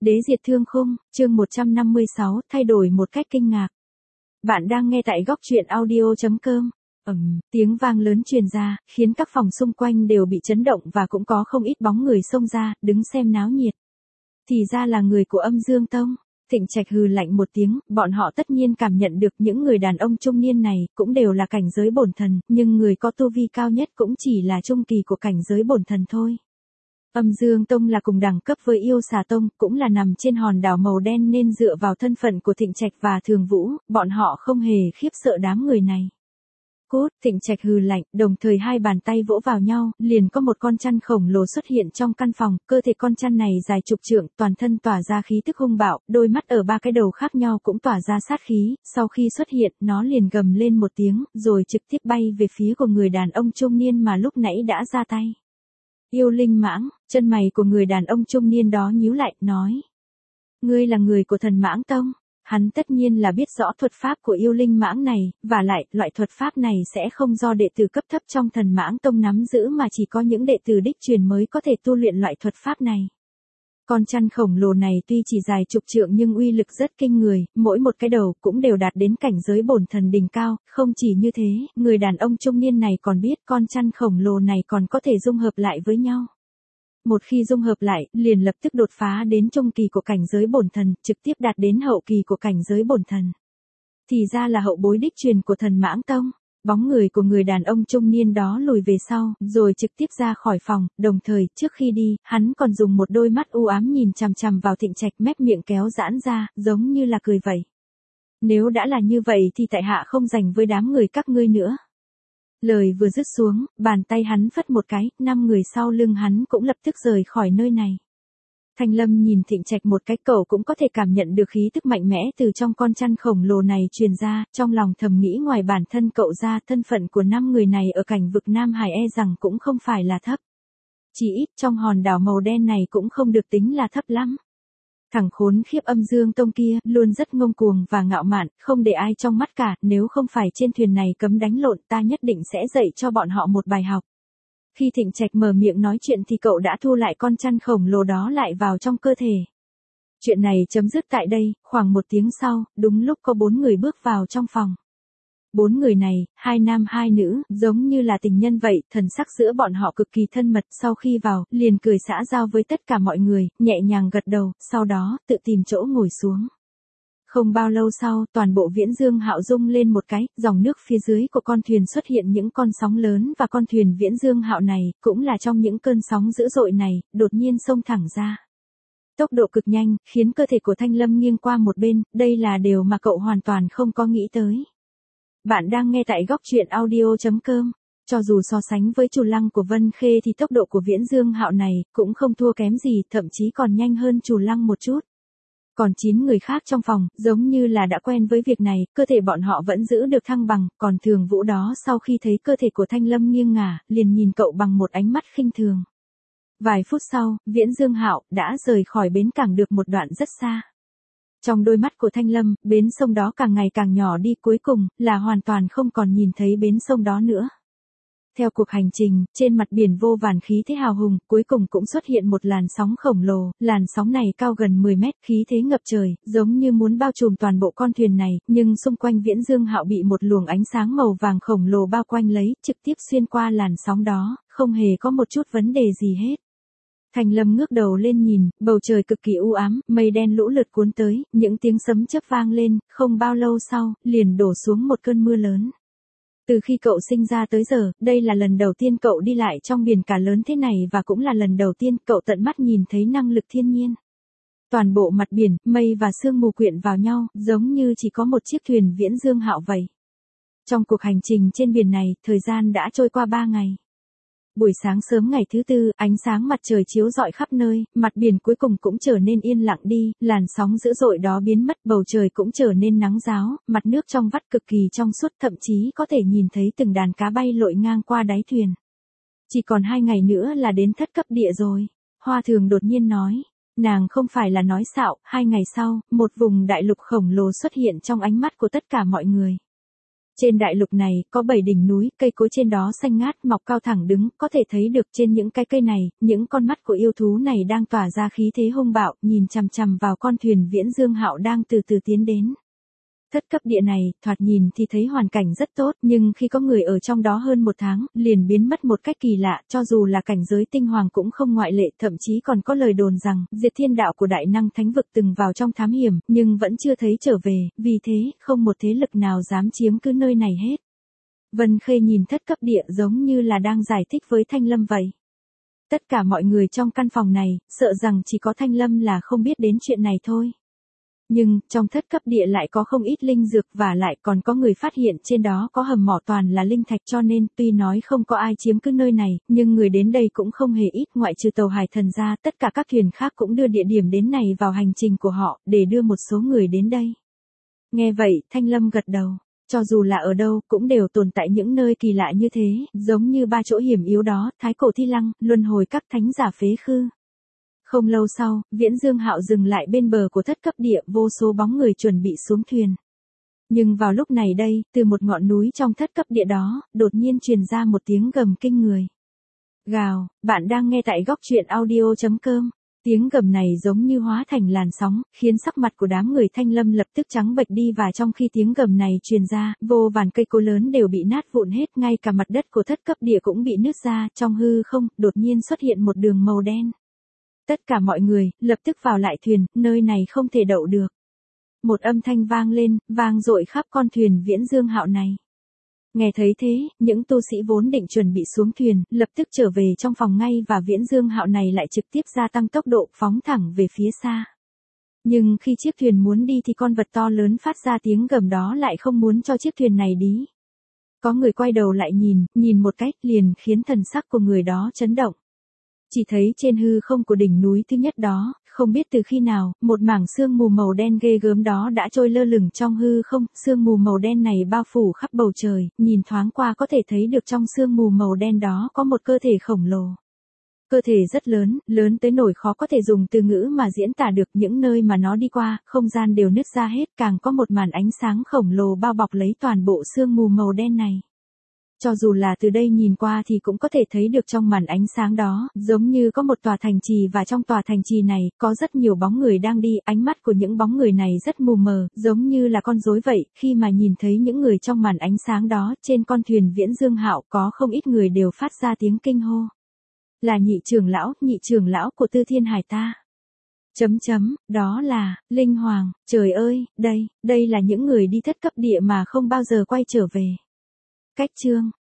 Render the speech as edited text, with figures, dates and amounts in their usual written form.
Đế diệt thương khung, chương 156, thay đổi một cách kinh ngạc. Bạn đang nghe tại góc truyện audio.com. Tiếng vang lớn truyền ra, khiến các phòng xung quanh đều bị chấn động và cũng có không ít bóng người xông ra, đứng xem náo nhiệt. Thì ra là người của Âm Dương Tông. Thịnh Trạch hừ lạnh một tiếng, bọn họ tất nhiên cảm nhận được những người đàn ông trung niên này, cũng đều là cảnh giới bổn thần, nhưng người có tu vi cao nhất cũng chỉ là trung kỳ của cảnh giới bổn thần thôi. Âm Dương Tông là cùng đẳng cấp với Yêu Xà Tông, cũng là nằm trên hòn đảo màu đen nên dựa vào thân phận của Thịnh Trạch và Thường Vũ, bọn họ không hề khiếp sợ đám người này. Cút, Thịnh Trạch hừ lạnh, đồng thời hai bàn tay vỗ vào nhau, liền có một con chăn khổng lồ xuất hiện trong căn phòng, cơ thể con chăn này dài chục trượng, toàn thân tỏa ra khí tức hung bạo, đôi mắt ở ba cái đầu khác nhau cũng tỏa ra sát khí, sau khi xuất hiện, nó liền gầm lên một tiếng, rồi trực tiếp bay về phía của người đàn ông trung niên mà lúc nãy đã ra tay. Yêu linh mãng, chân mày của người đàn ông trung niên đó nhíu lại, nói. Ngươi là người của Thần Mãng Tông. Hắn tất nhiên là biết rõ thuật pháp của yêu linh mãng này, và lại, loại thuật pháp này sẽ không do đệ tử cấp thấp trong Thần Mãng Tông nắm giữ mà chỉ có những đệ tử đích truyền mới có thể tu luyện loại thuật pháp này. Con chăn khổng lồ này tuy chỉ dài chục trượng nhưng uy lực rất kinh người, mỗi một cái đầu cũng đều đạt đến cảnh giới bổn thần đỉnh cao, không chỉ như thế, người đàn ông trung niên này còn biết con chăn khổng lồ này còn có thể dung hợp lại với nhau. Một khi dung hợp lại, liền lập tức đột phá đến trung kỳ của cảnh giới bổn thần, trực tiếp đạt đến hậu kỳ của cảnh giới bổn thần. Thì ra là hậu bối đích truyền của Thần Mãng Tông. Bóng người của người đàn ông trung niên đó lùi về sau, rồi trực tiếp ra khỏi phòng, đồng thời, trước khi đi, hắn còn dùng một đôi mắt u ám nhìn chằm chằm vào Thịnh Trạch, mép miệng kéo giãn ra, giống như là cười vậy. Nếu đã là như vậy thì tại hạ không dành với đám người các ngươi nữa. Lời vừa dứt xuống, bàn tay hắn phất một cái, 5 người sau lưng hắn cũng lập tức rời khỏi nơi này. Thanh Lâm nhìn Thịnh Trạch một cái, cậu cũng có thể cảm nhận được khí tức mạnh mẽ từ trong con chăn khổng lồ này truyền ra, trong lòng thầm nghĩ ngoài bản thân cậu ra, thân phận của 5 người này ở cảnh vực Nam Hải rằng cũng không phải là thấp. Chỉ ít trong hòn đảo màu đen này cũng không được tính là thấp lắm. Thằng khốn khiếp Âm Dương Tông kia, luôn rất ngông cuồng và ngạo mạn, không để ai trong mắt cả, nếu không phải trên thuyền này cấm đánh lộn ta nhất định sẽ dạy cho bọn họ một bài học. Khi Thịnh Trạch mở miệng nói chuyện thì cậu đã thu lại con chăn khổng lồ đó lại vào trong cơ thể. Chuyện này chấm dứt tại đây, khoảng 1 tiếng sau, đúng lúc có 4 người bước vào trong phòng. 4 người này, 2 nam 2 nữ, giống như là tình nhân vậy, thần sắc giữa bọn họ cực kỳ thân mật, sau khi vào, liền cười xã giao với tất cả mọi người, nhẹ nhàng gật đầu, sau đó, tự tìm chỗ ngồi xuống. Không bao lâu sau, toàn bộ Viễn Dương Hạo rung lên một cái, dòng nước phía dưới của con thuyền xuất hiện những con sóng lớn và con thuyền Viễn Dương Hạo này, cũng là trong những cơn sóng dữ dội này, đột nhiên xông thẳng ra. Tốc độ cực nhanh, khiến cơ thể của Thanh Lâm nghiêng qua một bên, đây là điều mà cậu hoàn toàn không có nghĩ tới. Bạn đang nghe tại góc truyện audio.com. Cho dù so sánh với Trù Lăng của Vân Khê thì tốc độ của Viễn Dương Hạo này cũng không thua kém gì, thậm chí còn nhanh hơn Trù Lăng một chút. Còn 9 người khác trong phòng, giống như là đã quen với việc này, cơ thể bọn họ vẫn giữ được thăng bằng, còn Thường Vũ đó sau khi thấy cơ thể của Thanh Lâm nghiêng ngả, liền nhìn cậu bằng một ánh mắt khinh thường. Vài phút sau, Viễn Dương Hạo đã rời khỏi bến cảng được một đoạn rất xa. Trong đôi mắt của Thanh Lâm, bến sông đó càng ngày càng nhỏ đi, cuối cùng là hoàn toàn không còn nhìn thấy bến sông đó nữa. Theo cuộc hành trình, trên mặt biển vô vàn khí thế hào hùng, cuối cùng cũng xuất hiện một làn sóng khổng lồ, làn sóng này cao gần 10 mét, khí thế ngập trời, giống như muốn bao trùm toàn bộ con thuyền này, nhưng xung quanh Viễn Dương Hạo bị một luồng ánh sáng màu vàng khổng lồ bao quanh lấy, trực tiếp xuyên qua làn sóng đó, không hề có một chút vấn đề gì hết. Thành Lâm ngước đầu lên nhìn, bầu trời cực kỳ u ám, mây đen lũ lượt cuốn tới, những tiếng sấm chớp vang lên, không bao lâu sau, liền đổ xuống một cơn mưa lớn. Từ khi cậu sinh ra tới giờ, đây là lần đầu tiên cậu đi lại trong biển cả lớn thế này và cũng là lần đầu tiên cậu tận mắt nhìn thấy năng lực thiên nhiên. Toàn bộ mặt biển, mây và sương mù quyện vào nhau, giống như chỉ có một chiếc thuyền Viễn Dương Hạo vậy. Trong cuộc hành trình trên biển này, thời gian đã trôi qua 3 ngày. Buổi sáng sớm ngày thứ tư, ánh sáng mặt trời chiếu rọi khắp nơi, mặt biển cuối cùng cũng trở nên yên lặng đi, làn sóng dữ dội đó biến mất, bầu trời cũng trở nên nắng ráo, mặt nước trong vắt cực kỳ trong suốt, thậm chí có thể nhìn thấy từng đàn cá bay lội ngang qua đáy thuyền. Chỉ còn 2 ngày nữa là đến thất cấp địa rồi. Hoa Thường đột nhiên nói. Nàng không phải là nói xạo, 2 ngày sau, một vùng đại lục khổng lồ xuất hiện trong ánh mắt của tất cả mọi người. Trên đại lục này, có 7 đỉnh núi, cây cối trên đó xanh ngát, mọc cao thẳng đứng, có thể thấy được trên những cái cây này, những con mắt của yêu thú này đang tỏa ra khí thế hung bạo, nhìn chằm chằm vào con thuyền Viễn Dương Hạo đang từ từ tiến đến. Thất cấp địa này, thoạt nhìn thì thấy hoàn cảnh rất tốt, nhưng khi có người ở trong đó hơn 1 tháng, liền biến mất một cách kỳ lạ, cho dù là cảnh giới tinh hoàng cũng không ngoại lệ, thậm chí còn có lời đồn rằng, Diệt Thiên Đạo của Đại Năng Thánh Vực từng vào trong thám hiểm, nhưng vẫn chưa thấy trở về, vì thế, không một thế lực nào dám chiếm cứ nơi này hết. Vân Khê nhìn thất cấp địa giống như là đang giải thích với Thanh Lâm vậy. Tất cả mọi người trong căn phòng này, sợ rằng chỉ có Thanh Lâm là không biết đến chuyện này thôi. Nhưng, trong thất cấp địa lại có không ít linh dược và lại còn có người phát hiện trên đó có hầm mỏ toàn là linh thạch cho nên tuy nói không có ai chiếm cứ nơi này, nhưng người đến đây cũng không hề ít ngoại trừ tàu Hải Thần ra tất cả các thuyền khác cũng đưa địa điểm đến này vào hành trình của họ để đưa một số người đến đây. Nghe vậy, Thanh Lâm gật đầu. Cho dù là ở đâu cũng đều tồn tại những nơi kỳ lạ như thế, giống như 3 chỗ hiểm yếu đó, Thái Cổ Thi Lăng, Luân Hồi Các Thánh Giả Phế Khư. Không lâu sau, Viễn Dương Hạo dừng lại bên bờ của thất cấp địa, vô số bóng người chuẩn bị xuống thuyền. Nhưng vào lúc này đây, từ một ngọn núi trong thất cấp địa đó, đột nhiên truyền ra một tiếng gầm kinh người. Gào, bạn đang nghe tại góc truyện audio.com. Tiếng gầm này giống như hóa thành làn sóng, khiến sắc mặt của đám người Thanh Lâm lập tức trắng bệch đi và trong khi tiếng gầm này truyền ra, vô vàn cây cối lớn đều bị nát vụn hết, ngay cả mặt đất của thất cấp địa cũng bị nứt ra, trong hư không, đột nhiên xuất hiện một đường màu đen. Tất cả mọi người, lập tức vào lại thuyền, nơi này không thể đậu được. Một âm thanh vang lên, vang dội khắp con thuyền Viễn Dương Hạo này. Nghe thấy thế, những tu sĩ vốn định chuẩn bị xuống thuyền, lập tức trở về trong phòng ngay và Viễn Dương Hạo này lại trực tiếp gia tăng tốc độ phóng thẳng về phía xa. Nhưng khi chiếc thuyền muốn đi thì con vật to lớn phát ra tiếng gầm đó lại không muốn cho chiếc thuyền này đi. Có người quay đầu lại nhìn một cách liền khiến thần sắc của người đó chấn động. Chỉ thấy trên hư không của đỉnh núi thứ nhất đó, không biết từ khi nào, một mảng sương mù màu đen ghê gớm đó đã trôi lơ lửng trong hư không, sương mù màu đen này bao phủ khắp bầu trời, nhìn thoáng qua có thể thấy được trong sương mù màu đen đó có một cơ thể khổng lồ. Cơ thể rất lớn, lớn tới nỗi khó có thể dùng từ ngữ mà diễn tả được, những nơi mà nó đi qua, không gian đều nứt ra hết, càng có một màn ánh sáng khổng lồ bao bọc lấy toàn bộ sương mù màu đen này. Cho dù là từ đây nhìn qua thì cũng có thể thấy được trong màn ánh sáng đó, giống như có một tòa thành trì và trong tòa thành trì này, có rất nhiều bóng người đang đi, ánh mắt của những bóng người này rất mù mờ, giống như là con rối vậy, khi mà nhìn thấy những người trong màn ánh sáng đó, trên con thuyền Viễn Dương Hạo có không ít người đều phát ra tiếng kinh hô. Là nhị trưởng lão của Tư Thiên Hải ta. Đó là, Linh Hoàng, trời ơi, đây là những người đi thất cấp địa mà không bao giờ quay trở về. Cách chương